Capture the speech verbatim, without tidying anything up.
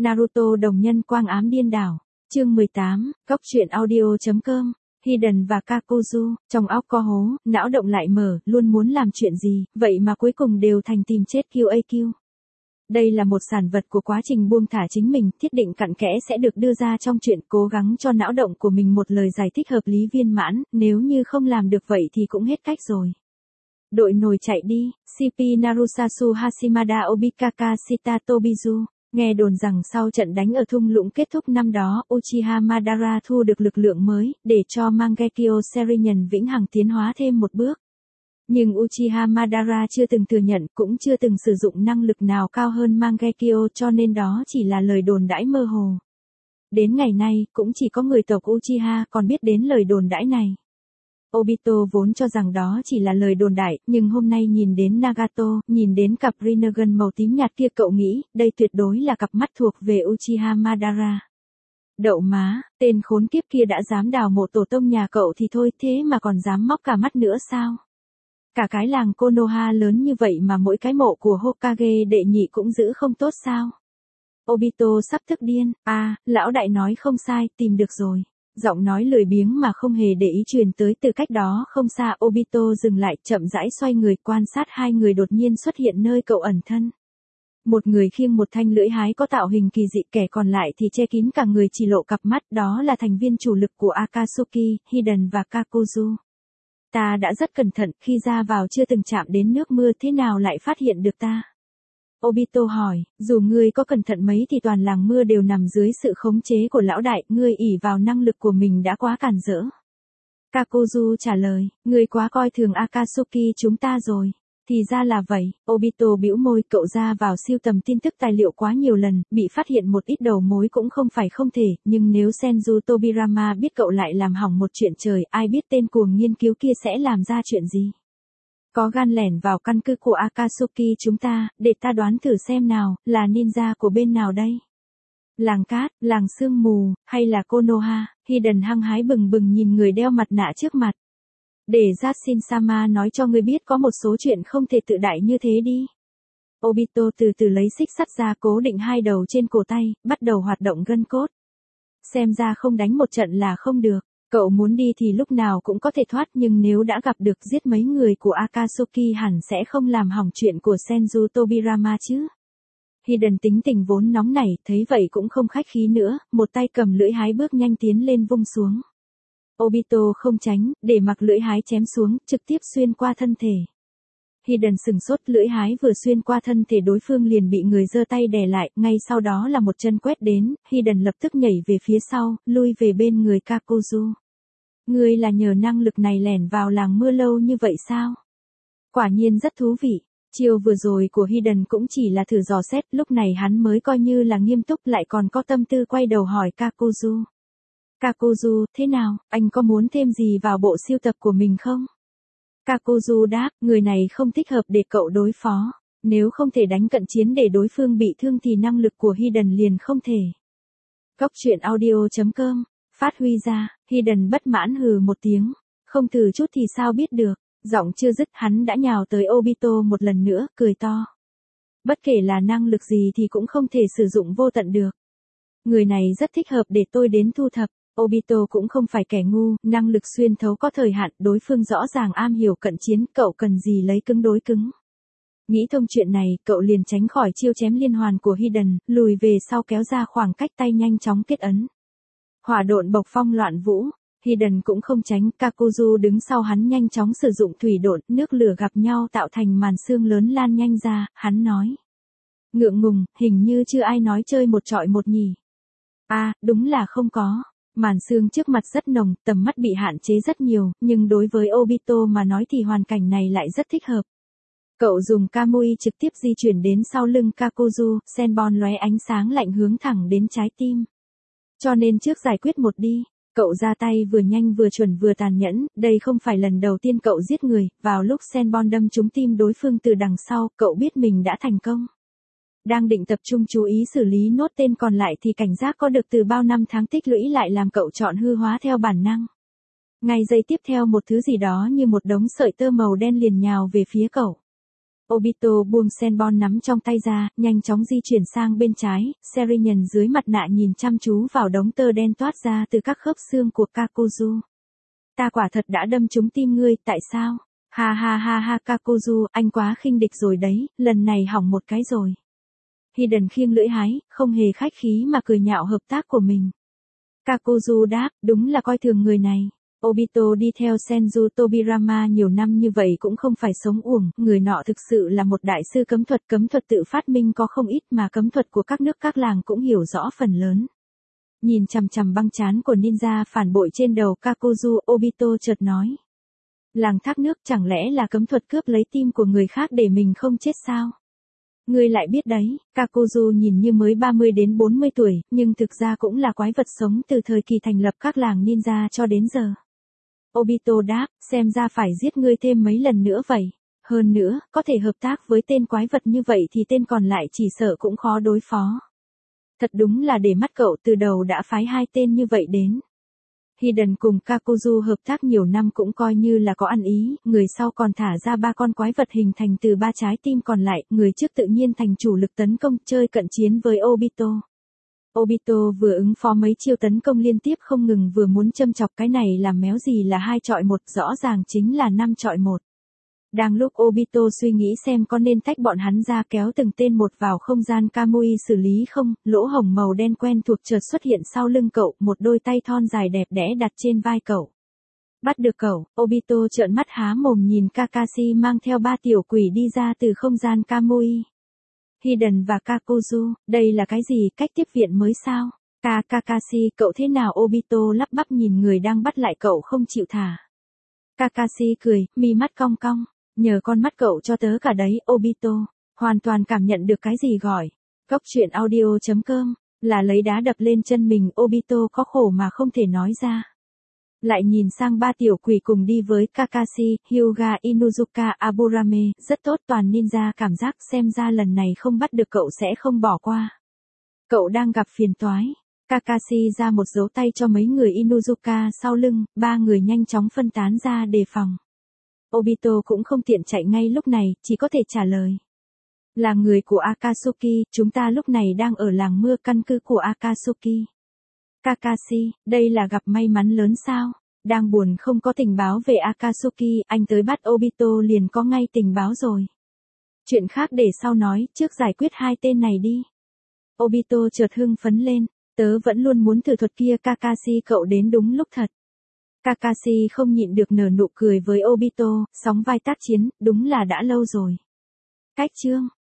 Naruto đồng nhân quang ám điên đảo. Chương mười tám, Cóc truyện audio.com. Hiden và Kakuzu, trong óc có hố, não động lại mở, luôn muốn làm chuyện gì, vậy mà cuối cùng đều thành tìm chết quy a quy. Đây là một sản vật của quá trình buông thả chính mình, thiết định cặn kẽ sẽ được đưa ra trong chuyện, cố gắng cho não động của mình một lời giải thích hợp lý viên mãn, nếu như không làm được vậy thì cũng hết cách rồi. Đội nồi chạy đi, xê pê Narusasu Hashimada Obikaka Shita Tobizu. Nghe đồn rằng sau trận đánh ở thung lũng kết thúc năm đó, Uchiha Madara thu được lực lượng mới, để cho Mangekyo Sharingan vĩnh hằng tiến hóa thêm một bước. Nhưng Uchiha Madara chưa từng thừa nhận, cũng chưa từng sử dụng năng lực nào cao hơn Mangekyo, cho nên đó chỉ là lời đồn đãi mơ hồ. Đến ngày nay, cũng chỉ có người tộc Uchiha còn biết đến lời đồn đãi này. Obito vốn cho rằng đó chỉ là lời đồn đại, nhưng hôm nay nhìn đến Nagato, nhìn đến cặp Rinnegan màu tím nhạt kia, cậu nghĩ, đây tuyệt đối là cặp mắt thuộc về Uchiha Madara. Đậu má, tên khốn kiếp kia đã dám đào mộ tổ tông nhà cậu thì thôi, thế mà còn dám móc cả mắt nữa sao? Cả cái làng Konoha lớn như vậy mà mỗi cái mộ của Hokage đệ nhị cũng giữ không tốt sao? Obito sắp tức điên, à, lão đại nói không sai, tìm được rồi. Giọng nói lười biếng mà không hề để ý truyền tới từ cách đó không xa. Obito dừng lại, chậm rãi xoay người, quan sát hai người đột nhiên xuất hiện nơi cậu ẩn thân. Một người khiêng một thanh lưỡi hái có tạo hình kỳ dị, kẻ còn lại thì che kín cả người, chỉ lộ cặp mắt, đó là thành viên chủ lực của Akatsuki, Hiden và Kakuzu. Ta đã rất cẩn thận, khi ra vào chưa từng chạm đến nước mưa, thế nào lại phát hiện được ta? Obito hỏi, dù ngươi có cẩn thận mấy thì toàn làng mưa đều nằm dưới sự khống chế của lão đại, ngươi ỷ vào năng lực của mình đã quá cản rỡ. Kakuzu trả lời, ngươi quá coi thường Akatsuki chúng ta rồi. Thì ra là vậy, Obito bĩu môi, cậu ra vào siêu tầm tin tức tài liệu quá nhiều lần, bị phát hiện một ít đầu mối cũng không phải không thể, nhưng nếu Senju Tobirama biết cậu lại làm hỏng một chuyện, trời, ai biết tên cuồng nghiên cứu kia sẽ làm ra chuyện gì. Có gan lẻn vào căn cứ của Akatsuki chúng ta, để ta đoán thử xem nào, là ninja của bên nào đây? Làng cát, làng sương mù, hay là Konoha? Hiden hăng hái bừng bừng nhìn người đeo mặt nạ trước mặt. Để Jashin-sama nói cho ngươi biết có một số chuyện không thể tự đại như thế đi. Obito từ từ lấy xích sắt ra, cố định hai đầu trên cổ tay, bắt đầu hoạt động gân cốt. Xem ra không đánh một trận là không được. Cậu muốn đi thì lúc nào cũng có thể thoát, nhưng nếu đã gặp được giết mấy người của Akatsuki hẳn sẽ không làm hỏng chuyện của Senju Tobirama chứ. Hiden tính tình vốn nóng nảy, thấy vậy cũng không khách khí nữa, một tay cầm lưỡi hái bước nhanh tiến lên vung xuống. Obito không tránh, để mặc lưỡi hái chém xuống, trực tiếp xuyên qua thân thể. Hiden sừng sốt, lưỡi hái vừa xuyên qua thân thể đối phương liền bị người giơ tay đè lại, ngay sau đó là một chân quét đến, Hiden lập tức nhảy về phía sau, lui về bên người Kakuzu. Ngươi là nhờ năng lực này lẻn vào làng mưa lâu như vậy sao? Quả nhiên rất thú vị. Chiều vừa rồi của Hiden cũng chỉ là thử dò xét, lúc này hắn mới coi như là nghiêm túc, lại còn có tâm tư quay đầu hỏi Kakuzu. Kakuzu, thế nào, anh có muốn thêm gì vào bộ siêu tập của mình không? Kakuzu đáp, người này không thích hợp để cậu đối phó. Nếu không thể đánh cận chiến để đối phương bị thương thì năng lực của Hiden liền không thể. Cóc truyện audio.com. Phát huy ra, Hiden bất mãn hừ một tiếng. Không thử chút thì sao biết được. Giọng chưa dứt, hắn đã nhào tới Obito một lần nữa, cười to. Bất kể là năng lực gì thì cũng không thể sử dụng vô tận được. Người này rất thích hợp để tôi đến thu thập. Obito cũng không phải kẻ ngu, năng lực xuyên thấu có thời hạn, đối phương rõ ràng am hiểu cận chiến, cậu cần gì lấy cứng đối cứng. Nghĩ thông chuyện này, cậu liền tránh khỏi chiêu chém liên hoàn của Hiden, lùi về sau kéo ra khoảng cách, tay nhanh chóng kết ấn. Hỏa độn bộc phong loạn vũ, Hiden cũng không tránh, Kakuzu đứng sau hắn nhanh chóng sử dụng thủy độn, nước lửa gặp nhau tạo thành màn sương lớn lan nhanh ra, hắn nói. Ngượng ngùng, hình như chưa ai nói chơi một trọi một nhỉ. À, đúng là không có. Màn sương trước mặt rất nồng, tầm mắt bị hạn chế rất nhiều, nhưng đối với Obito mà nói thì hoàn cảnh này lại rất thích hợp. Cậu dùng Kamui trực tiếp di chuyển đến sau lưng Kakuzu, Senbon lóe ánh sáng lạnh hướng thẳng đến trái tim. Cho nên trước giải quyết một đi, cậu ra tay vừa nhanh vừa chuẩn vừa tàn nhẫn, đây không phải lần đầu tiên cậu giết người, vào lúc Senbon đâm trúng tim đối phương từ đằng sau, cậu biết mình đã thành công. Đang định tập trung chú ý xử lý nốt tên còn lại thì cảnh giác có được từ bao năm tháng tích lũy lại làm cậu chọn hư hóa theo bản năng. Ngay giây tiếp theo một thứ gì đó như một đống sợi tơ màu đen liền nhào về phía cậu. Obito buông Senbon nắm trong tay ra, nhanh chóng di chuyển sang bên trái, Serinyàn dưới mặt nạ nhìn chăm chú vào đống tơ đen toát ra từ các khớp xương của Kakuzu. Ta quả thật đã đâm trúng tim ngươi, tại sao? Ha ha ha ha Kakuzu, anh quá khinh địch rồi đấy, lần này hỏng một cái rồi. Hiden khiêng lưỡi hái, không hề khách khí mà cười nhạo hợp tác của mình. Kakuzu đáp, đúng là coi thường người này. Obito đi theo Senju Tobirama nhiều năm như vậy cũng không phải sống uổng, người nọ thực sự là một đại sư cấm thuật, cấm thuật tự phát minh có không ít mà cấm thuật của các nước các làng cũng hiểu rõ phần lớn. Nhìn chằm chằm băng trán của ninja phản bội trên đầu Kakuzu, Obito chợt nói. Làng thác nước chẳng lẽ là cấm thuật cướp lấy tim của người khác để mình không chết sao? Ngươi lại biết đấy, Kakuzu nhìn như mới ba mươi đến bốn mươi tuổi, nhưng thực ra cũng là quái vật sống từ thời kỳ thành lập các làng ninja cho đến giờ. Obito đáp, xem ra phải giết ngươi thêm mấy lần nữa vậy. Hơn nữa, có thể hợp tác với tên quái vật như vậy thì tên còn lại chỉ sợ cũng khó đối phó. Thật đúng là để mắt cậu từ đầu đã phái hai tên như vậy đến. Hiden cùng Kakuzu hợp tác nhiều năm cũng coi như là có ăn ý, người sau còn thả ra ba con quái vật hình thành từ ba trái tim còn lại, người trước tự nhiên thành chủ lực tấn công, chơi cận chiến với Obito. Obito vừa ứng phó mấy chiêu tấn công liên tiếp không ngừng vừa muốn châm chọc cái này làm méo gì là hai chọi một, rõ ràng chính là năm chọi một. Đang lúc Obito suy nghĩ xem có nên tách bọn hắn ra kéo từng tên một vào không gian Kamui xử lý không, lỗ hổng màu đen quen thuộc chợt xuất hiện sau lưng cậu, một đôi tay thon dài đẹp đẽ đặt trên vai cậu. Bắt được cậu, Obito trợn mắt há mồm nhìn Kakashi mang theo ba tiểu quỷ đi ra từ không gian Kamui. Hiden và Kakuzu, đây là cái gì, cách tiếp viện mới sao? Ka Kakashi, cậu thế nào? Obito lắp bắp nhìn người đang bắt lại cậu không chịu thả. Kakashi cười, mi mắt cong cong. Nhờ con mắt cậu cho tớ cả đấy, Obito. Hoàn toàn cảm nhận được cái gì gọi. Cốc truyện audio chấm com, là lấy đá đập lên chân mình, Obito có khổ mà không thể nói ra. Lại nhìn sang ba tiểu quỷ cùng đi với Kakashi, Hyuga Inuzuka Aburame, rất tốt, toàn ninja, cảm giác xem ra lần này không bắt được cậu sẽ không bỏ qua. Cậu đang gặp phiền toái. Kakashi ra một dấu tay cho mấy người Inuzuka sau lưng, ba người nhanh chóng phân tán ra đề phòng. Obito cũng không tiện chạy ngay lúc này, chỉ có thể trả lời. Là người của Akatsuki, chúng ta lúc này đang ở làng mưa căn cứ của Akatsuki. Kakashi, đây là gặp may mắn lớn sao? Đang buồn không có tình báo về Akatsuki, anh tới bắt Obito liền có ngay tình báo rồi. Chuyện khác để sau nói, trước giải quyết hai tên này đi. Obito chợt hưng phấn lên, tớ vẫn luôn muốn thử thuật kia Kakashi, cậu đến đúng lúc thật. Kakashi không nhịn được nở nụ cười với Obito, sóng vai tác chiến, đúng là đã lâu rồi. Cách chương